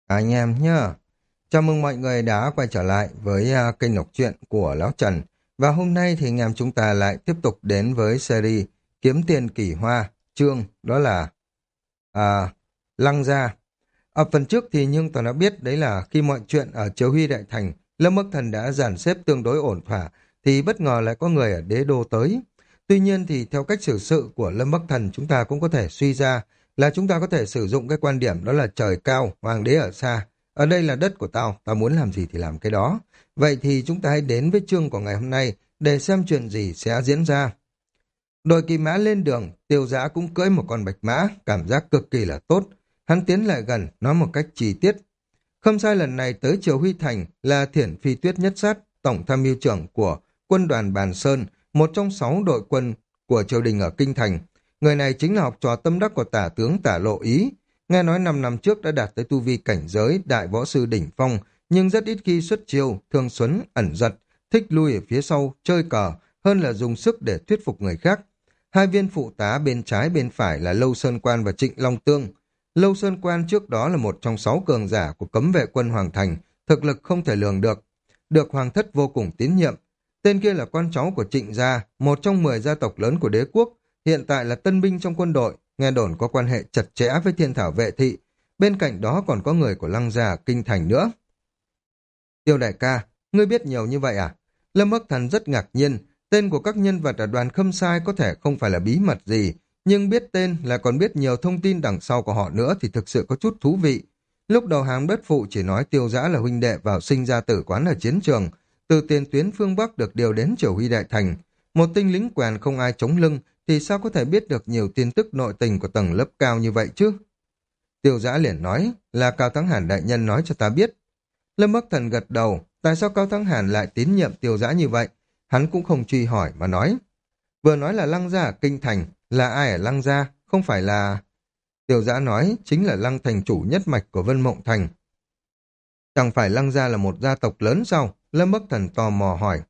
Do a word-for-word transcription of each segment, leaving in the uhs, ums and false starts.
Anh em nhá. Chào mừng mọi người đã quay trở lại với à, kênh đọc truyện của Lão Trần. Và hôm nay thì anh em chúng ta lại tiếp tục đến với series Kiếm Tiền Kỳ Hoa, chương đó là à, Lăng Gia. Ở phần trước thì nhưng tôi đã biết đấy là khi mọi chuyện ở Triều Huy Đại Thành, Lâm Bắc Thần đã dàn xếp tương đối ổn thỏa, thì bất ngờ lại có người ở đế đô tới. Tuy nhiên thì theo cách xử sự của Lâm Bắc Thần chúng ta cũng có thể suy ra là chúng ta có thể sử dụng cái quan điểm đó là trời cao, hoàng đế ở xa. Ở đây là đất của tao, tao muốn làm gì thì làm cái đó. Vậy thì chúng ta hãy đến với chương của ngày hôm nay để xem chuyện gì sẽ diễn ra. Đội kỳ mã lên đường, Tiêu Dã cũng cưỡi một con bạch mã, cảm giác cực kỳ là tốt. Hắn tiến lại gần, nói một cách chi tiết. Không sai, lần này tới Triều Huy Thành là Thiển Phi Tuyết Nhất Sát, tổng tham mưu trưởng của quân đoàn Bàn Sơn, một trong sáu đội quân của triều đình ở Kinh Thành. Người này chính là học trò tâm đắc của tả tướng Tả Lộ Ý. Nghe nói năm năm trước đã đạt tới tu vi cảnh giới đại võ sư đỉnh phong, nhưng rất ít khi xuất chiêu, thường xuẩn, ẩn giật, thích lui ở phía sau, chơi cờ, hơn là dùng sức để thuyết phục người khác. Hai viên phụ tá bên trái bên phải là Lâu Sơn Quan và Trịnh Long Tương. Lâu Sơn Quan trước đó là một trong sáu cường giả của cấm vệ quân Hoàng Thành, thực lực không thể lường được, được Hoàng thất vô cùng tín nhiệm. Tên kia là con cháu của Trịnh gia, một trong mười gia tộc lớn của đế quốc, hiện tại là tân binh trong quân đội, nghe đồn có quan hệ chặt chẽ với Thiên Thảo Vệ Thị. Bên cạnh đó còn có người của Lăng gia Kinh Thành nữa. Tiêu đại ca, ngươi biết nhiều như vậy à? Lâm Bắc Thần rất ngạc nhiên, tên của các nhân vật ở đoàn Khâm Sai có thể không phải là bí mật gì, nhưng biết tên là còn biết nhiều thông tin đằng sau của họ nữa thì thực sự có chút thú vị. Lúc đầu Hàm Đất Phụ chỉ nói Tiêu Dã là huynh đệ vào sinh ra tử quán ở chiến trường, từ tiền tuyến phương Bắc được điều đến Triều Huy Đại Thành. Một tinh lính quèn không ai chống lưng thì sao có thể biết được nhiều tin tức nội tình của tầng lớp cao như vậy chứ? Tiêu Dã liền nói là Cao Thắng Hàn đại nhân nói cho ta biết. Lâm Bắc Thần gật đầu, tại sao Cao Thắng Hàn lại tín nhiệm Tiêu Dã như vậy? Hắn cũng không truy hỏi mà nói. Vừa nói là Lăng gia ở Kinh Thành, là ai ở Lăng gia? Không phải là... Tiêu Dã nói chính là Lăng thành chủ nhất mạch của Vân Mộng Thành. Chẳng phải Lăng gia là một gia tộc lớn sao? Lâm Bắc Thần tò mò hỏi.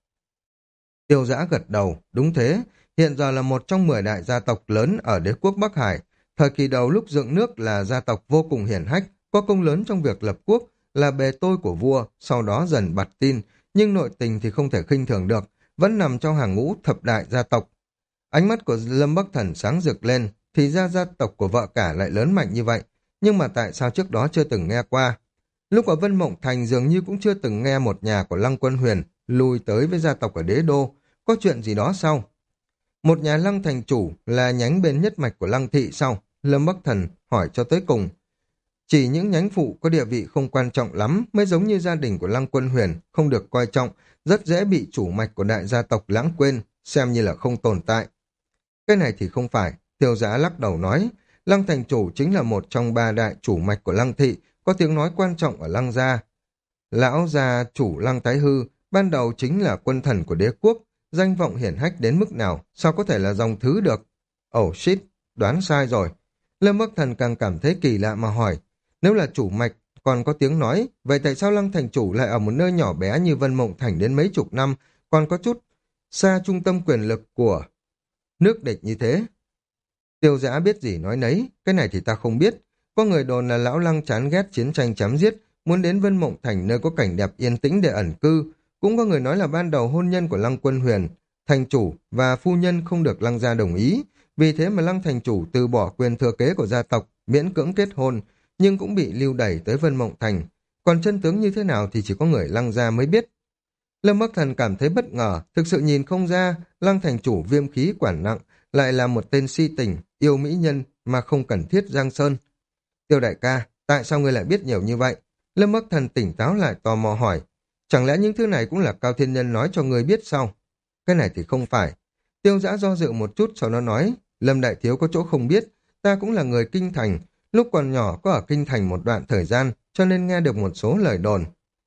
Tiêu Dã gật đầu, đúng thế, hiện giờ là một trong mười đại gia tộc lớn ở đế quốc Bắc Hải. Thời kỳ đầu lúc dựng nước là gia tộc vô cùng hiển hách, có công lớn trong việc lập quốc, là bề tôi của vua, sau đó dần bặt tin, nhưng nội tình thì không thể khinh thường được, vẫn nằm trong hàng ngũ thập đại gia tộc. Ánh mắt của Lâm Bắc Thần sáng rực lên, thì ra gia tộc của vợ cả lại lớn mạnh như vậy, nhưng mà tại sao trước đó chưa từng nghe qua? Lúc ở Vân Mộng Thành dường như cũng chưa từng nghe một nhà của Lăng Quân Huyền lui tới với gia tộc ở đế đô, có chuyện gì đó sao? Một nhà Lăng thành chủ là nhánh bên nhất mạch của Lăng thị sao? Lâm Bắc Thần hỏi cho tới cùng. Chỉ những nhánh phụ có địa vị không quan trọng lắm mới giống như gia đình của Lăng Quân Huyền, không được coi trọng, rất dễ bị chủ mạch của đại gia tộc lãng quên, xem như là không tồn tại. Cái này thì không phải, Tiêu Dã lắc đầu nói, Lăng thành chủ chính là một trong ba đại chủ mạch của Lăng thị, có tiếng nói quan trọng ở Lăng gia. Lão gia chủ Lăng Thái Hư, ban đầu chính là quân thần của đế quốc, danh vọng hiển hách đến mức nào, sao có thể là dòng thứ được? Oh shit, đoán sai rồi. Lâm Bắc Thần càng cảm thấy kỳ lạ mà hỏi, nếu là chủ mạch còn có tiếng nói, vậy tại sao Lăng thành chủ lại ở một nơi nhỏ bé như Vân Mộng Thành đến mấy chục năm, còn có chút xa trung tâm quyền lực của nước địch như thế? Tiêu Dã biết gì nói nấy, cái này thì ta không biết. Có người đồn là lão Lăng chán ghét chiến tranh chém giết, muốn đến Vân Mộng Thành nơi có cảnh đẹp yên tĩnh để ẩn cư. Cũng có người nói là ban đầu hôn nhân của Lăng Quân Huyền, thành chủ và phu nhân không được Lăng gia đồng ý, vì thế mà Lăng thành chủ từ bỏ quyền thừa kế của gia tộc, miễn cưỡng kết hôn, nhưng cũng bị lưu đày tới Vân Mộng Thành. Còn chân tướng như thế nào thì chỉ có người Lăng gia mới biết. Lâm Bắc Thần cảm thấy bất ngờ, thực sự nhìn không ra, Lăng thành chủ viêm khí quản nặng, lại là một tên si tình, yêu mỹ nhân mà không cần thiết giang sơn. Tiêu đại ca, tại sao ngươi lại biết nhiều như vậy? Lâm Bắc Thần tỉnh táo lại tò mò hỏi, chẳng lẽ những thứ này cũng là Cao Thiên Nhân nói cho ngươi biết sao? Cái này thì không phải. Tiêu Dã do dự một chút sau đó nói, Lâm đại thiếu có chỗ không biết, ta cũng là người Kinh Thành, lúc còn nhỏ có ở Kinh Thành một đoạn thời gian, cho nên nghe được một số lời đồn.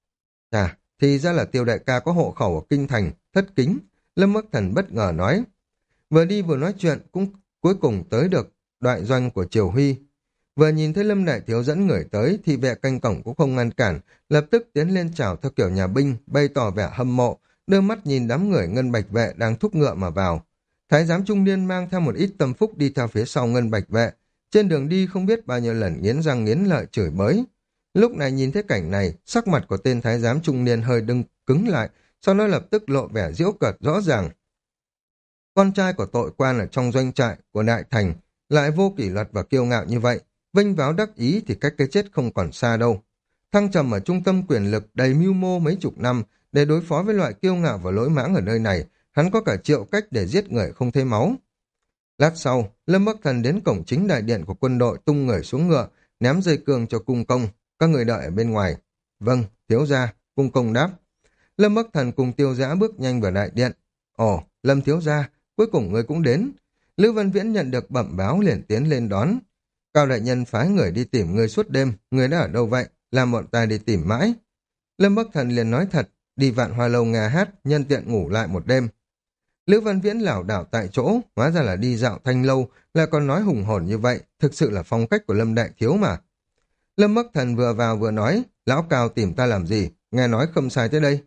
À, thì ra là Tiêu đại ca có hộ khẩu ở Kinh Thành, thất kính. Lâm Bắc Thần bất ngờ nói. Vừa đi vừa nói chuyện cũng cuối cùng tới được đại doanh của Triều Huy. Vừa nhìn thấy Lâm đại thiếu dẫn người tới thì vệ canh cổng cũng không ngăn cản, lập tức tiến lên chào theo kiểu nhà binh, bày tỏ vẻ hâm mộ, đưa mắt nhìn đám người Ngân Bạch vệ đang thúc ngựa mà vào. Thái giám trung niên mang theo một ít tâm phúc đi theo phía sau Ngân Bạch vệ, trên đường đi không biết bao nhiêu lần nghiến răng nghiến lợi chửi bới. Lúc này nhìn thấy cảnh này, sắc mặt của tên thái giám trung niên hơi đưng cứng lại, sau đó lập tức lộ vẻ giễu cợt rõ ràng. Con trai của tội quan ở trong doanh trại của đại thành lại vô kỷ luật và kiêu ngạo như vậy, vênh váo đắc ý thì cách cái chết không còn xa đâu. Thăng trầm ở trung tâm quyền lực đầy mưu mô mấy chục năm để đối phó với loại kiêu ngạo và lỗi mãng ở nơi này, hắn có cả triệu cách để giết người không thấy máu. Lát sau, Lâm Bắc Thần đến cổng chính đại điện của quân đội, tung người xuống ngựa, ném dây cương cho cung công, các người đợi ở bên ngoài. Vâng, thiếu gia, cung công đáp. Lâm Bắc Thần cùng Tiêu Dã bước nhanh vào đại điện. Ồ, Lâm thiếu gia, cuối cùng người cũng đến. Lữ Văn Viễn nhận được bẩm báo liền tiến lên đón. Cao đại nhân phái người đi tìm người suốt đêm, người đã ở đâu vậy? Làm bọn ta đi tìm mãi. Lâm Bắc Thần liền nói thật, đi Vạn Hoa Lâu nghe hát, nhân tiện ngủ lại một đêm. Lữ Văn Viễn lảo đảo tại chỗ, hóa ra là đi dạo thanh lâu, lại còn nói hùng hồn như vậy, thực sự là phong cách của Lâm đại thiếu mà. Lâm Bắc Thần vừa vào vừa nói, lão Cao tìm ta làm gì, nghe nói không sai tới đây.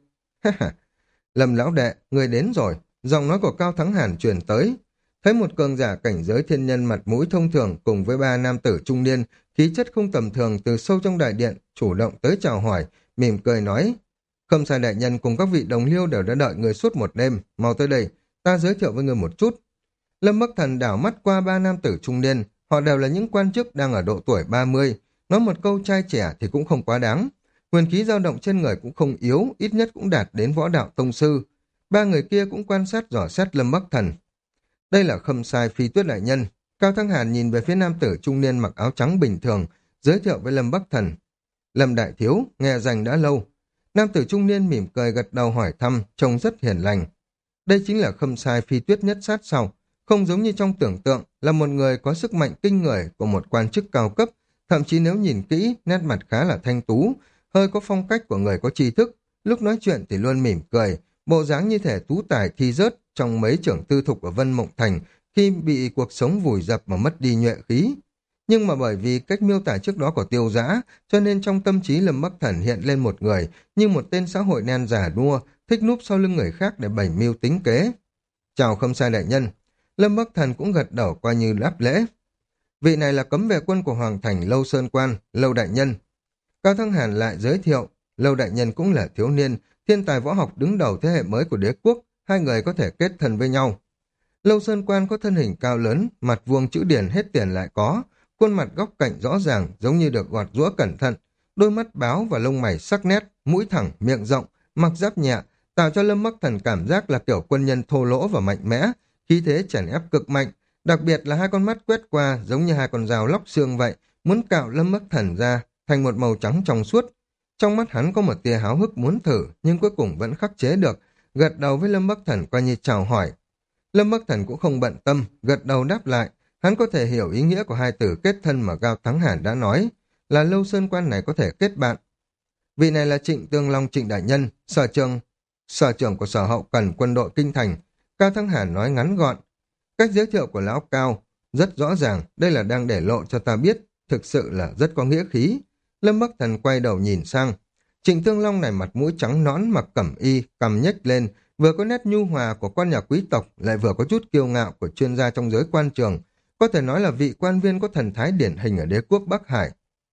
Lâm lão đệ, người đến rồi, giọng nói của Cao Thắng Hàn truyền tới. Thấy một cường giả cảnh giới thiên nhân mặt mũi thông thường cùng với ba nam tử trung niên, khí chất không tầm thường từ sâu trong đại điện, chủ động tới chào hỏi, mỉm cười nói. Không sai đại nhân cùng các vị đồng liêu đều đã đợi người suốt một đêm, mau tới đây, ta giới thiệu với người một chút. Lâm Bắc Thần đảo mắt qua ba nam tử trung niên, họ đều là những quan chức đang ở độ tuổi ba mươi, nói một câu trai trẻ thì cũng không quá đáng. Huyền khí dao động trên người cũng không yếu, ít nhất cũng đạt đến võ đạo tông sư. Ba người kia cũng quan sát dò xét Lâm Bắc Thần. Đây là Khâm Sai Phi Tuyết đại nhân. Cao Thăng Hàn nhìn về phía nam tử trung niên mặc áo trắng bình thường, giới thiệu với Lâm Bắc Thần. Lâm đại thiếu, nghe danh đã lâu. Nam tử trung niên mỉm cười gật đầu hỏi thăm, trông rất hiền lành. Đây chính là Khâm Sai Phi Tuyết nhất sát sau, không giống như trong tưởng tượng là một người có sức mạnh kinh người của một quan chức cao cấp, thậm chí nếu nhìn kỹ, nét mặt khá là thanh tú, hơi có phong cách của người có tri thức, lúc nói chuyện thì luôn mỉm cười, bộ dáng như thể tú tài thi rớt trong mấy trưởng tư thục ở Vân Mộng Thành khi bị cuộc sống vùi dập mà mất đi nhuệ khí. Nhưng mà bởi vì cách miêu tả trước đó của Tiêu Dã, cho nên trong tâm trí Lâm Bắc Thần hiện lên một người như một tên xã hội đen giả đua, thích núp sau lưng người khác để bày mưu tính kế. Chào Khâm Sai đại nhân. Lâm Bắc Thần cũng gật đầu qua như đáp lễ. Vị này là cấm vệ quân của Hoàng Thành Lâu Sơn Quan, Lâu đại nhân. Cao Thăng Hàn lại giới thiệu, Lâu đại nhân cũng là thiếu niên, thiên tài võ học đứng đầu thế hệ mới của đế quốc, hai người có thể kết thân với nhau. Lâu Sơn Quan có thân hình cao lớn, mặt vuông chữ điển hết tiền lại có, khuôn mặt góc cạnh rõ ràng giống như được gọt giũa cẩn thận, đôi mắt báo và lông mày sắc nét, mũi thẳng, miệng rộng, mặc giáp nhẹ, tạo cho Lâm Bắc Thần cảm giác là kiểu quân nhân thô lỗ và mạnh mẽ, khí thế chèn ép cực mạnh, đặc biệt là hai con mắt quét qua giống như hai con dao lóc xương vậy, muốn cạo Lâm Bắc Thần ra thành một màu trắng trong suốt. Trong mắt hắn có một tia háo hức muốn thử, nhưng cuối cùng vẫn khắc chế được, gật đầu với Lâm Bắc Thần coi như chào hỏi. Lâm Bắc Thần cũng không bận tâm, gật đầu đáp lại, hắn có thể hiểu ý nghĩa của hai từ kết thân mà Cao Thắng Hàn đã nói, là Lâu Sơn Quan này có thể kết bạn. Vị này là Trịnh Tương Long Trịnh đại nhân, sở trường, sở trưởng của sở hậu cần quân đội kinh thành. Cao Thắng Hàn nói ngắn gọn. Cách giới thiệu của lão Cao rất rõ ràng, đây là đang để lộ cho ta biết, thực sự là rất có nghĩa khí. Lâm Bắc Thần quay đầu nhìn sang. Trịnh Tương Long này mặt mũi trắng nõn, mặc cẩm y, cằm nhếch lên, vừa có nét nhu hòa của con nhà quý tộc, lại vừa có chút kiêu ngạo của chuyên gia trong giới quan trường, có thể nói là vị quan viên có thần thái điển hình ở đế quốc Bắc Hải.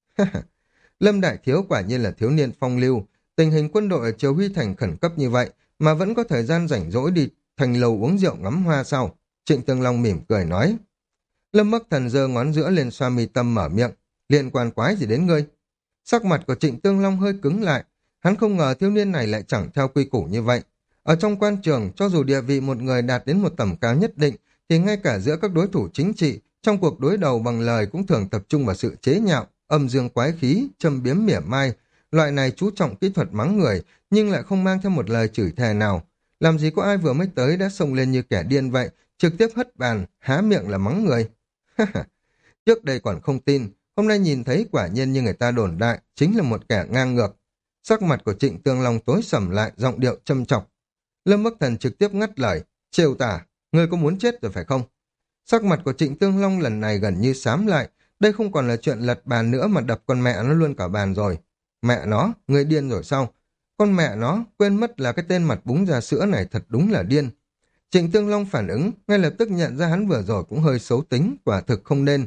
Lâm đại thiếu quả nhiên là thiếu niên phong lưu, tình hình quân đội ở Triều Huy Thành khẩn cấp như vậy mà vẫn có thời gian rảnh rỗi đi thành lầu uống rượu ngắm hoa sau. Trịnh Tương Long mỉm cười nói. Lâm Bắc Thần giơ ngón giữa lên xoa mi tâm mở miệng, liên quan quái gì đến ngươi? Sắc mặt của Trịnh Tương Long hơi cứng lại, hắn không ngờ thiếu niên này lại chẳng theo quy củ như vậy. Ở trong quan trường, cho dù địa vị một người đạt đến một tầm cao nhất định, thì ngay cả giữa các đối thủ chính trị, trong cuộc đối đầu bằng lời cũng thường tập trung vào sự chế nhạo, âm dương quái khí, châm biếm mỉa mai. Loại này chú trọng kỹ thuật mắng người, nhưng lại không mang theo một lời chửi thề nào. Làm gì có ai vừa mới tới đã xông lên như kẻ điên vậy, trực tiếp hất bàn, há miệng là mắng người. Trước đây còn không tin, hôm nay nhìn thấy quả nhiên như người ta đồn đại, chính là một kẻ ngang ngược. Sắc mặt của Trịnh Tương Long tối sầm lại, giọng điệu châm chọc. Lâm Bắc Thần trực tiếp ngắt lời, trêu tả, ngươi có muốn chết rồi phải không? Sắc mặt của Trịnh Tương Long lần này gần như xám lại, đây không còn là chuyện lật bàn nữa mà đập con mẹ nó luôn cả bàn rồi. Mẹ nó, ngươi điên rồi sao? Con mẹ nó, quên mất là cái tên mặt búng ra sữa này thật đúng là điên. Trịnh Tương Long phản ứng, ngay lập tức nhận ra hắn vừa rồi cũng hơi xấu tính, quả thực không nên.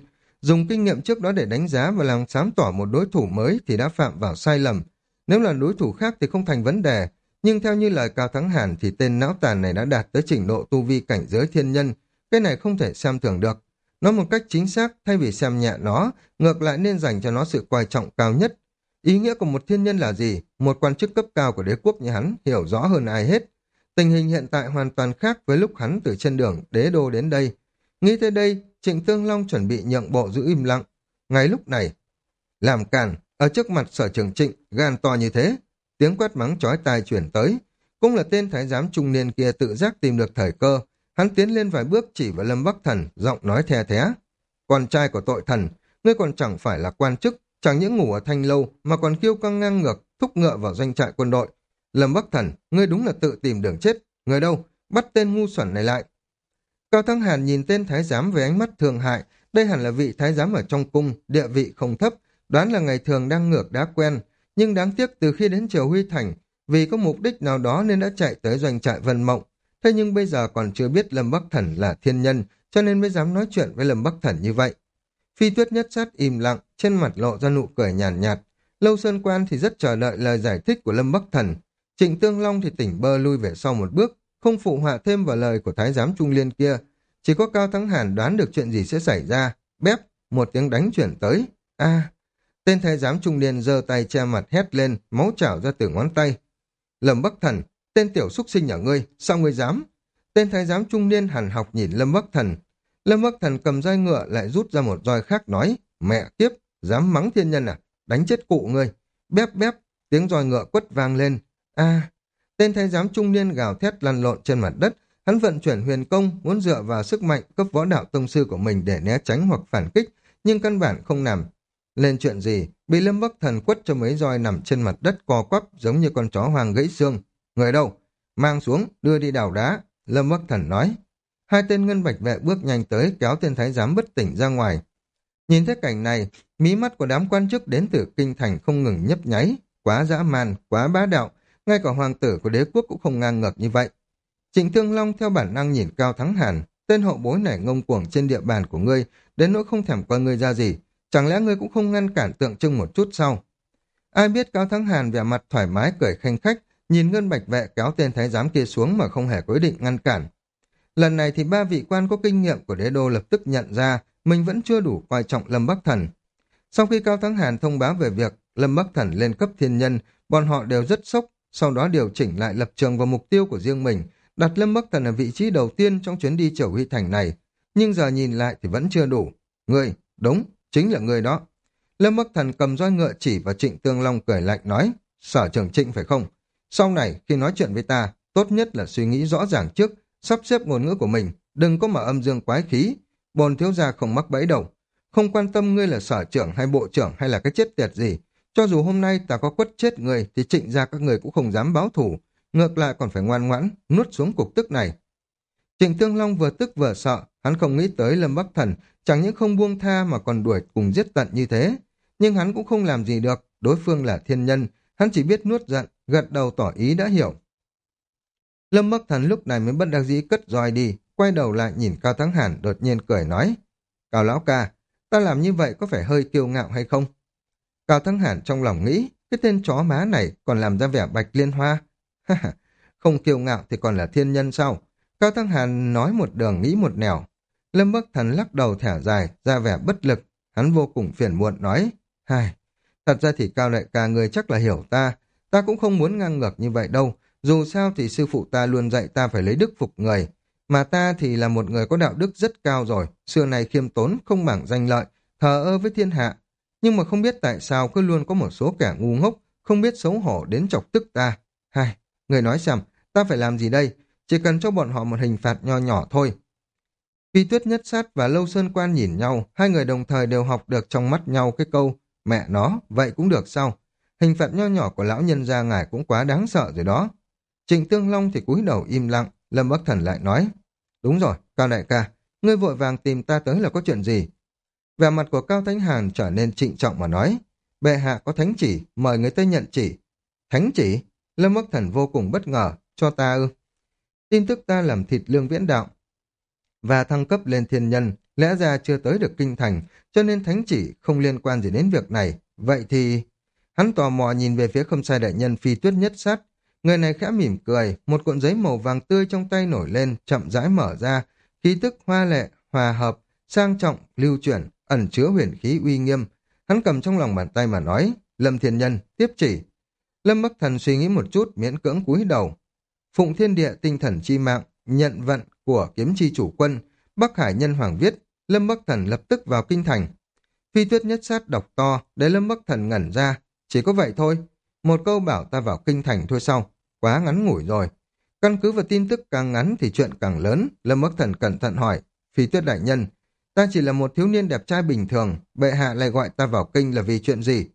Dùng kinh nghiệm trước đó để đánh giá và làm sáng tỏ một đối thủ mới thì đã phạm vào sai lầm. Nếu là đối thủ khác thì không thành vấn đề, nhưng theo như lời Cao Thắng Hàn thì tên não tàn này đã đạt tới trình độ tu vi cảnh giới thiên nhân, cái này không thể xem thường được. Nói một cách chính xác, thay vì xem nhẹ nó, ngược lại nên dành cho nó sự coi trọng cao nhất. Ý nghĩa của một thiên nhân là gì? Một quan chức cấp cao của đế quốc như hắn hiểu rõ hơn ai hết. Tình hình hiện tại hoàn toàn khác với lúc hắn từ trên đường đế đô đến đây. Nghĩ tới đây, Trịnh Tương Long chuẩn bị nhượng bộ giữ im lặng. Ngay lúc này, làm càn, ở trước mặt Sở Trường Trịnh, gan to như thế. Tiếng quát mắng chói tai chuyển tới. Cũng là tên thái giám trung niên kia tự giác tìm được thời cơ. Hắn tiến lên vài bước chỉ vào Lâm Bắc Thần, giọng nói the thé. Con trai của tội thần, ngươi còn chẳng phải là quan chức, chẳng những ngủ ở thanh lâu mà còn kiêu căng ngang ngược, thúc ngựa vào doanh trại quân đội. Lâm Bắc Thần, ngươi đúng là tự tìm đường chết. Người đâu? Bắt tên ngu xuẩn này lại. Cao Thắng Hàn nhìn tên thái giám với ánh mắt thương hại. Đây hẳn là vị thái giám ở trong cung, địa vị không thấp, đoán là ngày thường đang ngược đá quen. Nhưng đáng tiếc từ khi đến Triều Huy Thành, vì có mục đích nào đó nên đã chạy tới doanh trại Vân Mộng. Thế nhưng bây giờ còn chưa biết Lâm Bắc Thần là thiên nhân, cho nên mới dám nói chuyện với Lâm Bắc Thần như vậy. Phi Tuyết Nhất Sát im lặng, trên mặt lộ ra nụ cười nhàn nhạt, nhạt. Lâu Sơn Quan thì rất chờ đợi lời giải thích của Lâm Bắc Thần. Trịnh Tương Long thì tỉnh bơ lui về sau một bước, không phụ họa thêm vào lời của thái giám trung liên kia. Chỉ có Cao Thắng Hàn đoán được chuyện gì sẽ xảy ra. Bép, một tiếng đánh chuyển tới. A, tên thái giám trung niên giơ tay che mặt hét lên, máu trào ra từ ngón tay. Lâm Bắc Thần, tên tiểu xúc sinh nhà ngươi, sao ngươi dám? Tên thái giám trung niên hằn học nhìn Lâm Bắc Thần. Lâm Bắc Thần cầm roi ngựa lại rút ra một roi khác nói, mẹ kiếp, dám mắng thiên nhân à, đánh chết cụ ngươi. Bép bép, tiếng roi ngựa quất vang lên. A, tên thái giám trung niên gào thét lăn lộn trên mặt đất, hắn vận chuyển huyền công, muốn dựa vào sức mạnh cấp võ đạo tông sư của mình để né tránh hoặc phản kích, nhưng căn bản không làm lên chuyện gì, bị Lâm Bắc Thần quất cho mấy roi nằm trên mặt đất co quắp giống như con chó hoang gãy xương. Người đâu? Mang xuống, đưa đi đào đá. Lâm Bắc Thần nói. Hai tên ngân bạch vệ bước nhanh tới kéo tên thái giám bất tỉnh ra ngoài. Nhìn thấy cảnh này, mí mắt của đám quan chức đến từ kinh thành không ngừng nhấp nháy. Quá dã man, quá bá đạo, ngay cả hoàng tử của đế quốc cũng không ngang ngược như vậy. Trịnh Thương Long theo bản năng nhìn Cao Thắng Hàn, tên hậu bối này ngông cuồng trên địa bàn của ngươi, đến nỗi không thèm coi ngươi ra gì. Chẳng lẽ ngươi cũng không ngăn cản tượng trưng một chút sao? Ai biết Cao Thắng Hàn vẻ mặt thoải mái cười khanh khách, nhìn ngân bạch vệ kéo tên thái giám kia xuống mà không hề có ý định ngăn cản. Lần này thì ba vị quan có kinh nghiệm của đế đô lập tức nhận ra mình vẫn chưa đủ coi trọng Lâm Bắc Thần. Sau khi Cao Thắng Hàn thông báo về việc Lâm Bắc Thần lên cấp thiên nhân, bọn họ đều rất sốc, sau đó điều chỉnh lại lập trường và mục tiêu của riêng mình, đặt Lâm Bắc Thần ở vị trí đầu tiên trong chuyến đi Triều Huy Thành này. Nhưng giờ nhìn lại thì vẫn chưa đủ. Ngươi, đúng, chính là ngươi đó. Lâm Bắc Thần cầm roi ngựa chỉ vào Trịnh Tương Long cười lạnh nói, Sở Trường Trịnh phải không? Sau này khi nói chuyện với ta, tốt nhất là suy nghĩ rõ ràng trước, sắp xếp ngôn ngữ của mình, đừng có mở âm dương quái khí. Bồn thiếu gia không mắc bẫy đâu. Không quan tâm ngươi là sở trưởng hay bộ trưởng hay là cái chết tiệt gì. Cho dù hôm nay ta có quất chết người thì Trịnh gia các người cũng không dám báo thù. Ngược lại còn phải ngoan ngoãn, nuốt xuống cục tức này. Trịnh Tương Long vừa tức vừa sợ, hắn không nghĩ tới Lâm Bắc Thần chẳng những không buông tha mà còn đuổi cùng giết tận như thế. Nhưng hắn cũng không làm gì được, đối phương là thiên nhân, hắn chỉ biết nuốt giận, gật đầu tỏ ý đã hiểu. Lâm Bắc Thần lúc này mới bất đắc dĩ cất roi đi, quay đầu lại nhìn Cao Thắng Hàn đột nhiên cười nói, Cao lão ca, ta làm như vậy có phải hơi kiêu ngạo hay không? Cao Thắng Hàn trong lòng nghĩ, cái tên chó má này còn làm ra vẻ bạch liên hoa. Không kiêu ngạo thì còn là thiên nhân sao? Cao Thắng Hàn nói một đường nghĩ một nẻo. Lâm Bắc Thần lắc đầu thả dài, ra vẻ bất lực. Hắn vô cùng phiền muộn nói, Hai, thật ra thì Cao đại ca người chắc là hiểu ta. Ta cũng không muốn ngang ngược như vậy đâu. Dù sao thì sư phụ ta luôn dạy ta phải lấy đức phục người. Mà ta thì là một người có đạo đức rất cao rồi. Xưa này khiêm tốn, không mảng danh lợi, thờ ơ với thiên hạ. Nhưng mà không biết tại sao cứ luôn có một số kẻ ngu ngốc, không biết xấu hổ đến chọc tức ta. Hai, người nói xem, ta phải làm gì đây? Chỉ cần cho bọn họ một hình phạt nho nhỏ thôi. Phi Tuyết Nhất Sát và Lâu Sơn Quan nhìn nhau, hai người đồng thời đều học được trong mắt nhau cái câu, mẹ nó, vậy cũng được sao? Hình phạt nho nhỏ của lão nhân gia ngài cũng quá đáng sợ rồi đó. Trịnh Tương Long thì cúi đầu im lặng, Lâm Bắc Thần lại nói, đúng rồi, Cao đại ca, ngươi vội vàng tìm ta tới là có chuyện gì? Vẻ mặt của Cao Thánh Hàn trở nên trịnh trọng mà nói, bệ hạ có thánh chỉ, mời người tới nhận chỉ. Thánh chỉ? Lâm Bắc Thần vô cùng bất ngờ, cho ta ư? Tin tức ta làm thịt Lương Viễn Đạo và thăng cấp lên thiên nhân, lẽ ra chưa tới được kinh thành, cho nên thánh chỉ không liên quan gì đến việc này. Vậy thì... Hắn tò mò nhìn về phía Khâm Sai đại nhân Phi Tuyết Nhất Sát. Người này khẽ mỉm cười, một cuộn giấy màu vàng tươi trong tay nổi lên, chậm rãi mở ra, khí tức hoa lệ, hòa hợp, sang trọng, lưu chuyển, ẩn chứa huyền khí uy nghiêm. Hắn cầm trong lòng bàn tay mà nói, Lâm Thiên Nhân, tiếp chỉ. Lâm Bắc Thần suy nghĩ một chút, miễn cưỡng cúi đầu. Phụng Thiên Địa tinh thần chi mạng, nhận vận của kiếm chi chủ quân, Bắc Hải Nhân Hoàng viết, Lâm Bắc Thần lập tức vào kinh thành. Phi Tuyết Nhất Sát đọc to, để Lâm Bắc Thần ngẩn ra, chỉ có vậy thôi. Một câu bảo ta vào kinh thành thôi sao? Quá ngắn ngủi rồi. Căn cứ vào tin tức càng ngắn thì chuyện càng lớn. Lâm Bắc Thần cẩn thận hỏi, Phi Tuyết đại nhân, ta chỉ là một thiếu niên đẹp trai bình thường, bệ hạ lại gọi ta vào kinh là vì chuyện gì?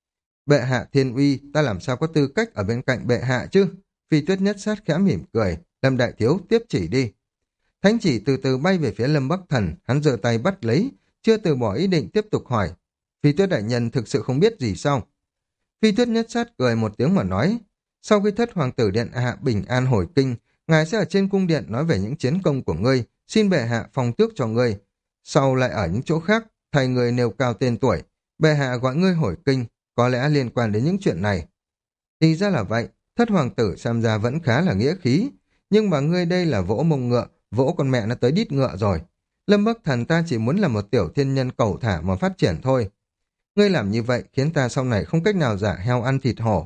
Bệ hạ thiên uy, ta làm sao có tư cách ở bên cạnh bệ hạ chứ? Phi Tuyết Nhất Sát khẽ mỉm cười, Lâm đại thiếu tiếp chỉ đi. Thánh chỉ từ từ bay về phía Lâm Bắc Thần, hắn giơ tay bắt lấy, chưa từ bỏ ý định tiếp tục hỏi. Phi Tuyết đại nhân thực sự không biết gì sao? Phi Tuyết Nhất Sát cười một tiếng mà nói, sau khi thất hoàng tử điện hạ bình an hồi kinh, ngài sẽ ở trên cung điện nói về những chiến công của ngươi, xin bệ hạ phong tước cho ngươi. Sau lại ở những chỗ khác, thầy người nêu cao tên tuổi, bệ hạ gọi ngươi hồi kinh, có lẽ liên quan đến những chuyện này. Thì ra là vậy, thất hoàng tử xem ra vẫn khá là nghĩa khí, nhưng mà ngươi đây là vỗ mông ngựa, vỗ con mẹ nó tới đít ngựa rồi. Lâm Bắc Thần ta chỉ muốn là một tiểu thiên nhân cẩu thả mà phát triển thôi. Ngươi làm như vậy khiến ta sau này không cách nào giả heo ăn thịt hổ.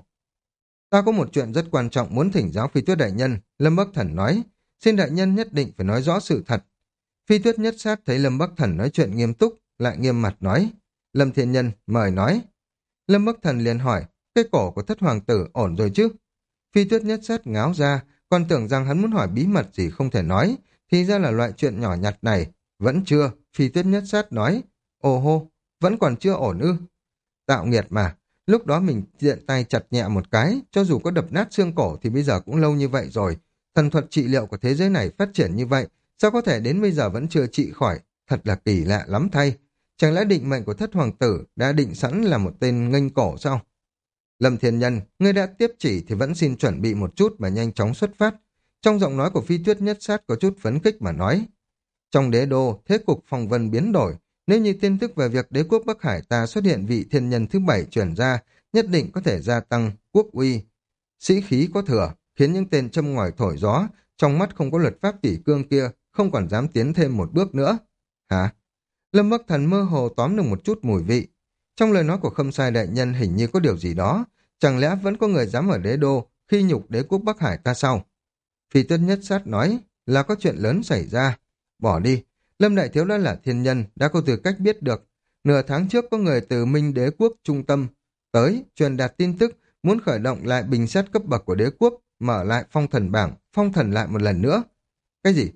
Ta có một chuyện rất quan trọng muốn thỉnh giáo Phi Tuyết đại nhân, Lâm Bắc Thần nói, xin đại nhân nhất định phải nói rõ sự thật. Phi Tuyết Nhất Sát thấy Lâm Bắc Thần nói chuyện nghiêm túc, lại nghiêm mặt nói, Lâm Thiên Nhân, mời nói. Lâm Bắc Thần liền hỏi, cái cổ của thất hoàng tử ổn rồi chứ? Phi Tuyết Nhất Sát ngáo ra, còn tưởng rằng hắn muốn hỏi bí mật gì không thể nói, thì ra là loại chuyện nhỏ nhặt này. Vẫn chưa, Phi Tuyết Nhất Sát nói, ồ hô, vẫn còn chưa ổn ư. Tạo nghiệt mà, lúc đó mình tiện tay chặt nhẹ một cái, cho dù có đập nát xương cổ thì bây giờ cũng lâu như vậy rồi. Thần thuật trị liệu của thế giới này phát triển như vậy, sao có thể đến bây giờ vẫn chưa trị khỏi, thật là kỳ lạ lắm thay. Chẳng lẽ định mệnh của thất hoàng tử đã định sẵn là một tên nghênh cổ sao? Lâm Thiên Nhân, ngươi đã tiếp chỉ thì vẫn xin chuẩn bị một chút mà nhanh chóng xuất phát. Trong giọng nói của Phi Tuyết Nhất Sát có chút phấn khích mà nói. Trong đế đô, thế cục phong vân biến đổi. Nếu như tin tức về việc đế quốc Bắc Hải ta xuất hiện vị thiên nhân thứ bảy truyền ra, nhất định có thể gia tăng quốc uy. Sĩ khí có thừa, khiến những tên châm ngòi thổi gió, trong mắt không có luật pháp kỷ cương kia, không còn dám tiến thêm một bước nữa. Hả? Lâm Bắc Thần mơ hồ tóm được một chút mùi vị. Trong lời nói của Khâm Sai đại nhân hình như có điều gì đó, chẳng lẽ vẫn có người dám ở đế đô khi nhục đế quốc Bắc Hải ta sao? Phi Tuyết Nhất Sát nói là có chuyện lớn xảy ra. Bỏ đi, Lâm Đại Thiếu đã là thiên nhân, đã có tư cách biết được. Nửa tháng trước có người từ Minh đế quốc trung tâm tới truyền đạt tin tức muốn khởi động lại bình xét cấp bậc của đế quốc, mở lại phong thần bảng, phong thần lại một lần nữa. Cái gì?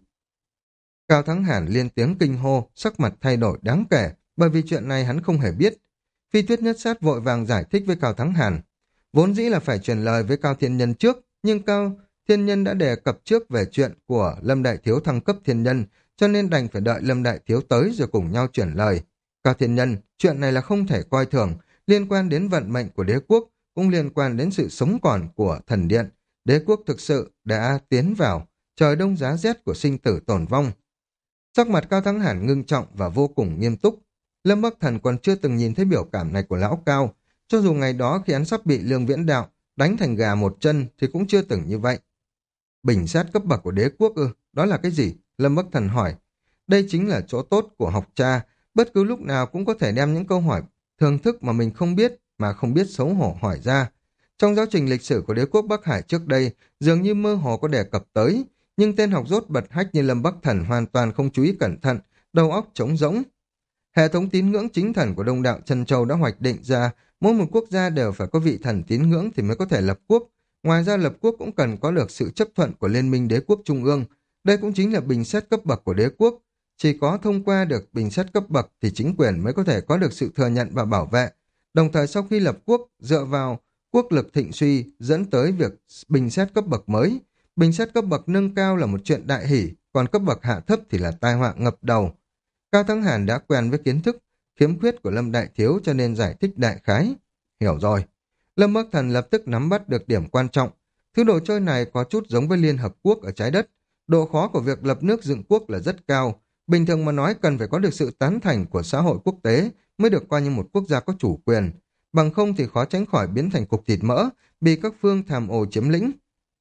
Cao Thắng Hàn liên tiếng kinh hô, sắc mặt thay đổi đáng kể, bởi vì chuyện này hắn không hề biết. Phi Tuyết Nhất Sát vội vàng giải thích với Cao Thắng Hàn. Vốn dĩ là phải truyền lời với Cao Thiên Nhân trước, nhưng Cao Thiên Nhân đã đề cập trước về chuyện của Lâm Đại Thiếu thăng cấp thiên nhân, cho nên đành phải đợi Lâm Đại Thiếu tới rồi cùng nhau chuyển lời. Cao Thiên Nhân, chuyện này là không thể coi thường, liên quan đến vận mệnh của đế quốc, cũng liên quan đến sự sống còn của thần điện. Đế quốc thực sự đã tiến vào trời đông giá rét của sinh tử tồn vong. Sắc mặt Cao Thắng Hàn ngưng trọng và vô cùng nghiêm túc. Lâm Bắc Thần còn chưa từng nhìn thấy biểu cảm này của lão Cao, cho dù ngày đó khi hắn sắp bị Lương Viễn Đạo đánh thành gà một chân thì cũng chưa từng như vậy. Bình sát cấp bậc của đế quốc ư, đó là cái gì? Lâm Bắc Thần hỏi. Đây chính là chỗ tốt của học cha, bất cứ lúc nào cũng có thể đem những câu hỏi thường thức mà mình không biết mà không biết xấu hổ hỏi ra. Trong giáo trình lịch sử của đế quốc Bắc Hải trước đây, dường như mơ hồ có đề cập tới, nhưng tên học dốt bật hách như Lâm Bắc Thần hoàn toàn không chú ý cẩn thận, đầu óc trống rỗng. Hệ thống tín ngưỡng chính thần của Đông Đạo Chân Châu đã hoạch định ra, mỗi một quốc gia đều phải có vị thần tín ngưỡng thì mới có thể lập quốc. Ngoài ra lập quốc cũng cần có được sự chấp thuận của Liên minh Đế quốc Trung ương. Đây cũng chính là bình xét cấp bậc của đế quốc. Chỉ có thông qua được bình xét cấp bậc thì chính quyền mới có thể có được sự thừa nhận và bảo vệ. Đồng thời sau khi lập quốc, dựa vào quốc lực thịnh suy dẫn tới việc bình xét cấp bậc mới. Bình xét cấp bậc nâng cao là một chuyện đại hỷ, còn cấp bậc hạ thấp thì là tai họa ngập đầu. Cao Thắng Hàn đã quen với kiến thức khiếm khuyết của Lâm Đại Thiếu cho nên giải thích đại khái. Hiểu rồi. Lâm Bắc Thần lập tức nắm bắt được điểm quan trọng. Thứ đồ chơi này có chút giống với Liên Hợp Quốc ở trái đất. Độ khó của việc lập nước dựng quốc là rất cao. Bình thường mà nói cần phải có được sự tán thành của xã hội quốc tế mới được coi như một quốc gia có chủ quyền. Bằng không thì khó tránh khỏi biến thành cục thịt mỡ, bị các phương tham ô chiếm lĩnh.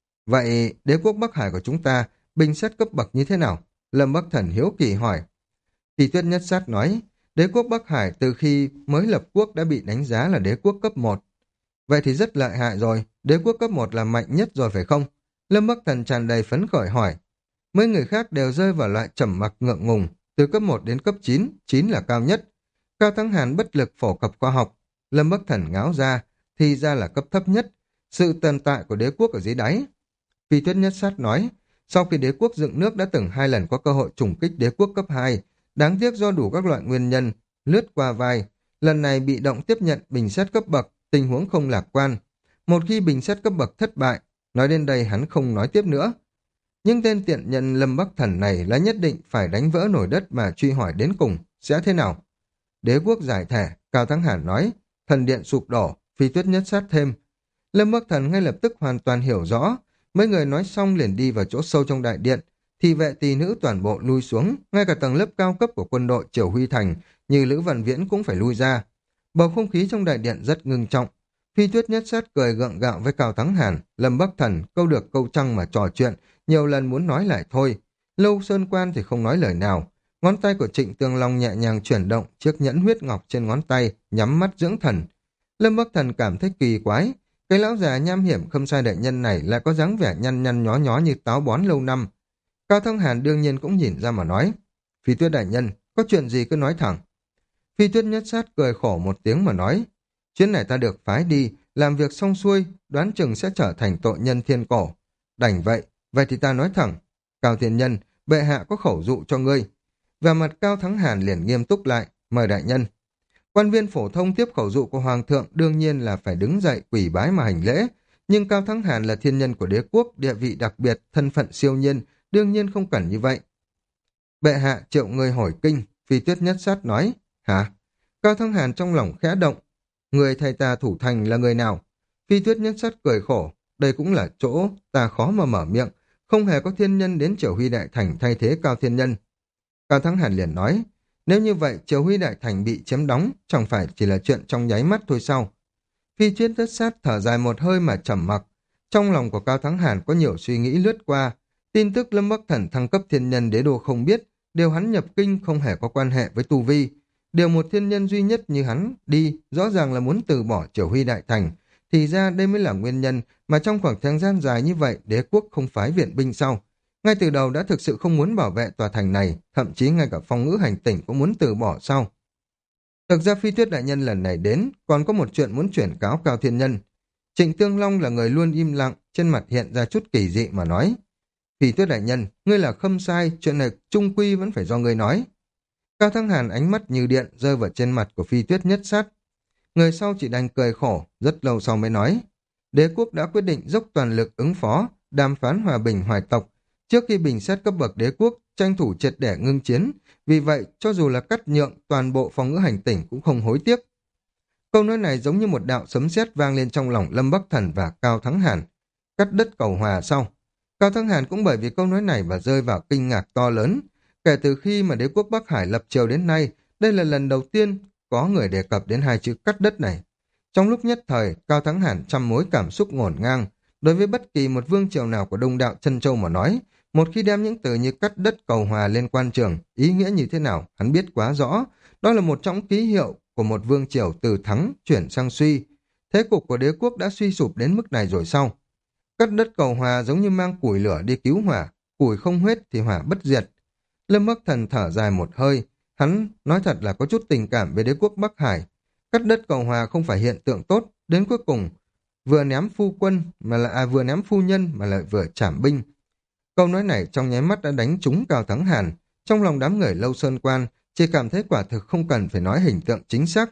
Vậy đế quốc Bắc Hải của chúng ta bình xét cấp bậc như thế nào? Lâm Bắc Thần hiếu kỳ hỏi. Thì Tuyết Nhất Sát nói, đế quốc Bắc Hải từ khi mới lập quốc đã bị đánh giá là đế quốc cấp một. Vậy thì rất lợi hại rồi, đế quốc cấp một là mạnh nhất rồi phải không? Lâm Bắc Thần tràn đầy phấn khởi hỏi. Mấy người khác đều rơi vào loại trầm mặc ngượng ngùng, từ cấp một đến cấp chín, chín là cao nhất. Cao Thắng Hàn bất lực phổ cập khoa học, Lâm Bắc Thần ngáo ra, thì ra là cấp thấp nhất, sự tồn tại của đế quốc ở dưới đáy. Phi Tuyết Nhất Sát nói, sau khi đế quốc dựng nước đã từng hai lần có cơ hội trùng kích đế quốc cấp hai, đáng tiếc do đủ các loại nguyên nhân, lướt qua vai, lần này bị động tiếp nhận bình xét cấp bậc, tình huống không lạc quan. Một khi bình xét cấp bậc thất bại, nói đến đây hắn không nói tiếp nữa. Nhưng tên tiện nhân Lâm Bắc Thần này là nhất định phải đánh vỡ nồi đất mà truy hỏi đến cùng, sẽ thế nào? Đế quốc giải thể, Cao Thắng Hàn nói, thần điện sụp đổ, Phi Tuyết Nhất Sát thêm. Lâm Bắc Thần ngay lập tức hoàn toàn hiểu rõ, mấy người nói xong liền đi vào chỗ sâu trong đại điện, thì vệ tỳ nữ toàn bộ lui xuống, ngay cả tầng lớp cao cấp của quân đội Triều Huy Thành như Lữ Văn Viễn cũng phải lui ra. Bầu không khí trong đại điện rất ngưng trọng. Phi Tuyết Nhất Sát cười gượng gạo với Cao Thắng Hàn, Lâm Bắc Thần câu được câu trăng mà trò chuyện, nhiều lần muốn nói lại thôi. Lâu Sơn Quan thì không nói lời nào. Ngón tay của Trịnh Tương Long nhẹ nhàng chuyển động, chiếc nhẫn huyết ngọc trên ngón tay, nhắm mắt dưỡng thần. Lâm Bắc Thần cảm thấy kỳ quái, cái lão già nham hiểm Khâm Sai đại nhân này lại có dáng vẻ nhăn nhăn nhó nhó như táo bón lâu năm. Cao Thắng Hàn đương nhiên cũng nhìn ra mà nói, Phi Tuyết đại nhân, có chuyện gì cứ nói thẳng. Phi Tuyết Nhất Sát cười khổ một tiếng mà nói, chuyến này ta được phái đi, làm việc xong xuôi, đoán chừng sẽ trở thành tội nhân thiên cổ. Đành vậy, vậy thì ta nói thẳng, Cao Thiên Nhân, bệ hạ có khẩu dụ cho ngươi. Và mặt Cao Thắng Hàn liền nghiêm túc lại, mời đại nhân. Quan viên phổ thông tiếp khẩu dụ của Hoàng thượng đương nhiên là phải đứng dậy quỳ bái mà hành lễ, nhưng Cao Thắng Hàn là thiên nhân của đế quốc, địa vị đặc biệt, thân phận siêu nhiên, đương nhiên không cần như vậy. Bệ hạ triệu người hỏi kinh, Phi Tuyết Nhất Sát nói, hả? Cao Thắng Hàn trong lòng khẽ động, người thay ta thủ thành là người nào? Phi Tuyết Nhất Sát cười khổ, đây cũng là chỗ ta khó mà mở miệng, không hề có thiên nhân đến Triều Huy Đại Thành thay thế Cao Thiên Nhân. Cao Thắng Hàn liền nói, nếu như vậy Triều Huy Đại Thành bị chiếm đóng, chẳng phải chỉ là chuyện trong nháy mắt thôi sao? Phi Tuyết Nhất Sát thở dài một hơi mà trầm mặc, trong lòng của Cao Thắng Hàn có nhiều suy nghĩ lướt qua, tin tức Lâm Bắc Thần thăng cấp thiên nhân đế đô không biết, điều hắn nhập kinh không hề có quan hệ với tu vi. Điều một thiên nhân duy nhất như hắn đi, rõ ràng là muốn từ bỏ Triều Huy Đại Thành, thì ra đây mới là nguyên nhân mà trong khoảng thời gian dài như vậy đế quốc không phái viện binh sau. Ngay từ đầu đã thực sự không muốn bảo vệ tòa thành này, thậm chí ngay cả phong ngữ hành tỉnh cũng muốn từ bỏ sau. Thực ra Phi Tuyết đại nhân lần này đến, còn có một chuyện muốn chuyển cáo Cao Thiên Nhân. Trịnh Tương Long là người luôn im lặng, trên mặt hiện ra chút kỳ dị mà nói. Phi Tuyết đại nhân, ngươi là Khâm Sai, chuyện này trung quy vẫn phải do ngươi nói. Cao Thắng Hàn ánh mắt như điện rơi vào trên mặt của Phi Tuyết Nhất Sát. Người sau chỉ đành cười khổ, rất lâu sau mới nói. Đế quốc đã quyết định dốc toàn lực ứng phó, đàm phán hòa bình hoài tộc. Trước khi bình xét cấp bậc đế quốc, tranh thủ triệt để ngưng chiến. Vì vậy, cho dù là cắt nhượng toàn bộ phòng ngữ hành tỉnh cũng không hối tiếc. Câu nói này giống như một đạo sấm sét vang lên trong lòng Lâm Bắc Thần và Cao Thắng Hàn. Cắt đất cầu hòa sau. Cao Thắng Hàn cũng bởi vì câu nói này mà rơi vào kinh ngạc to lớn. Kể từ khi mà đế quốc Bắc Hải lập triều đến nay, đây là lần đầu tiên có người đề cập đến hai chữ cắt đất này. Trong lúc nhất thời, Cao Thắng Hàn trăm mối cảm xúc ngổn ngang. Đối với bất kỳ một vương triều nào của Đông Đạo Chân Châu mà nói, một khi đem những từ như cắt đất cầu hòa lên quan trường, ý nghĩa như thế nào, hắn biết quá rõ. Đó là một trong ký hiệu của một vương triều từ thắng chuyển sang suy. Thế cục của đế quốc đã suy sụp đến mức này rồi sau. Cắt đất cầu hòa giống như mang củi lửa đi cứu hỏa, củi không hết thì hỏa bất diệt. Lâm Bắc Thần thở dài một hơi, hắn nói thật là có chút tình cảm với đế quốc Bắc Hải. Cắt đất cầu hòa không phải hiện tượng tốt, đến cuối cùng vừa ném phu quân mà lại à, vừa ném phu nhân mà lại vừa trảm binh. Câu nói này trong nháy mắt đã đánh trúng Cao Thắng Hàn, trong lòng đám người Lâu Sơn Quan chỉ cảm thấy quả thực không cần phải nói hình tượng chính xác.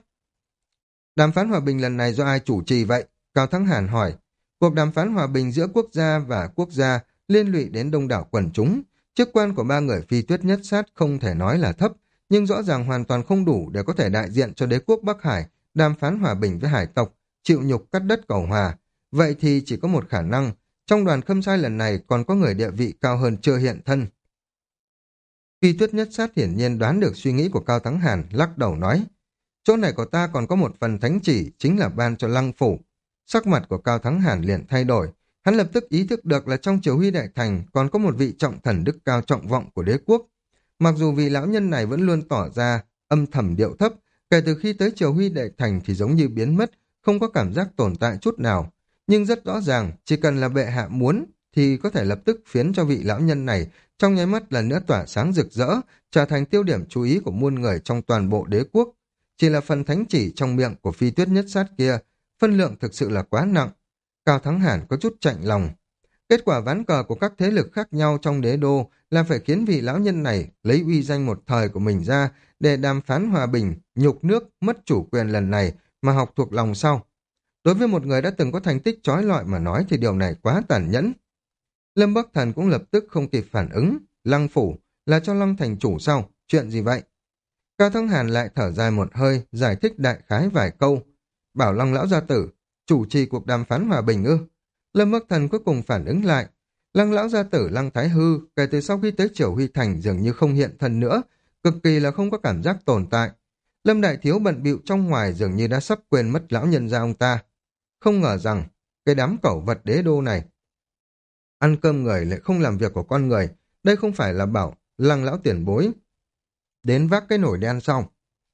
Đàm phán hòa bình lần này do ai chủ trì vậy? Cao Thắng Hàn hỏi. Cuộc đàm phán hòa bình giữa quốc gia và quốc gia liên lụy đến đông đảo quần chúng. Chức quan của ba người Phi Tuyết Nhất Sát không thể nói là thấp, nhưng rõ ràng hoàn toàn không đủ để có thể đại diện cho đế quốc Bắc Hải đàm phán hòa bình với hải tộc, chịu nhục cắt đất cầu hòa. Vậy thì chỉ có một khả năng, trong đoàn Khâm Sai lần này còn có người địa vị cao hơn chưa hiện thân. Phi Tuyết Nhất Sát hiển nhiên đoán được suy nghĩ của Cao Thắng Hàn, lắc đầu nói, chỗ này của ta còn có một phần thánh chỉ, chính là ban cho Lăng Phủ. Sắc mặt của Cao Thắng Hàn liền thay đổi, hắn lập tức ý thức được là trong Triều Huy Đại Thành còn có một vị trọng thần đức cao trọng vọng của đế quốc. Mặc dù vị lão nhân này vẫn luôn tỏ ra âm thầm điệu thấp, kể từ khi tới Triều Huy Đại Thành thì giống như biến mất, không có cảm giác tồn tại chút nào. Nhưng rất rõ ràng, chỉ cần là bệ hạ muốn thì có thể lập tức khiến cho vị lão nhân này trong nháy mắt lần nữa tỏa sáng rực rỡ, trở thành tiêu điểm chú ý của muôn người trong toàn bộ đế quốc. Chỉ là phần thánh chỉ trong miệng của Phi Tuyết Nhất Sát kia, phân lượng thực sự là quá nặng. Cao Thắng Hàn có chút chạnh lòng. Kết quả ván cờ của các thế lực khác nhau trong đế đô là phải khiến vị lão nhân này lấy uy danh một thời của mình ra để đàm phán hòa bình, nhục nước, mất chủ quyền lần này mà học thuộc lòng sau. Đối với một người đã từng có thành tích chói lọi mà nói thì điều này quá tàn nhẫn. Lâm Bắc Thần cũng lập tức không kịp phản ứng. Lăng Phủ là cho Lăng thành chủ sao? Chuyện gì vậy? Cao Thắng Hàn lại thở dài một hơi, giải thích đại khái vài câu. Bảo Lăng lão gia tử, chủ trì cuộc đàm phán hòa bình ư? Lâm Bắc Thần cuối cùng phản ứng lại. Lăng lão gia tử Lăng Thái Hư, kể từ sau khi tới Triều Huy Thành dường như không hiện thân nữa, cực kỳ là không có cảm giác tồn tại. Lâm Đại Thiếu bận bịu trong ngoài dường như đã sắp quên mất lão nhân gia ông ta. Không ngờ rằng, cái đám cẩu vật đế đô này, ăn cơm người lại không làm việc của con người, đây không phải là bảo Lăng lão tiền bối đến vác cái nổi đen xong.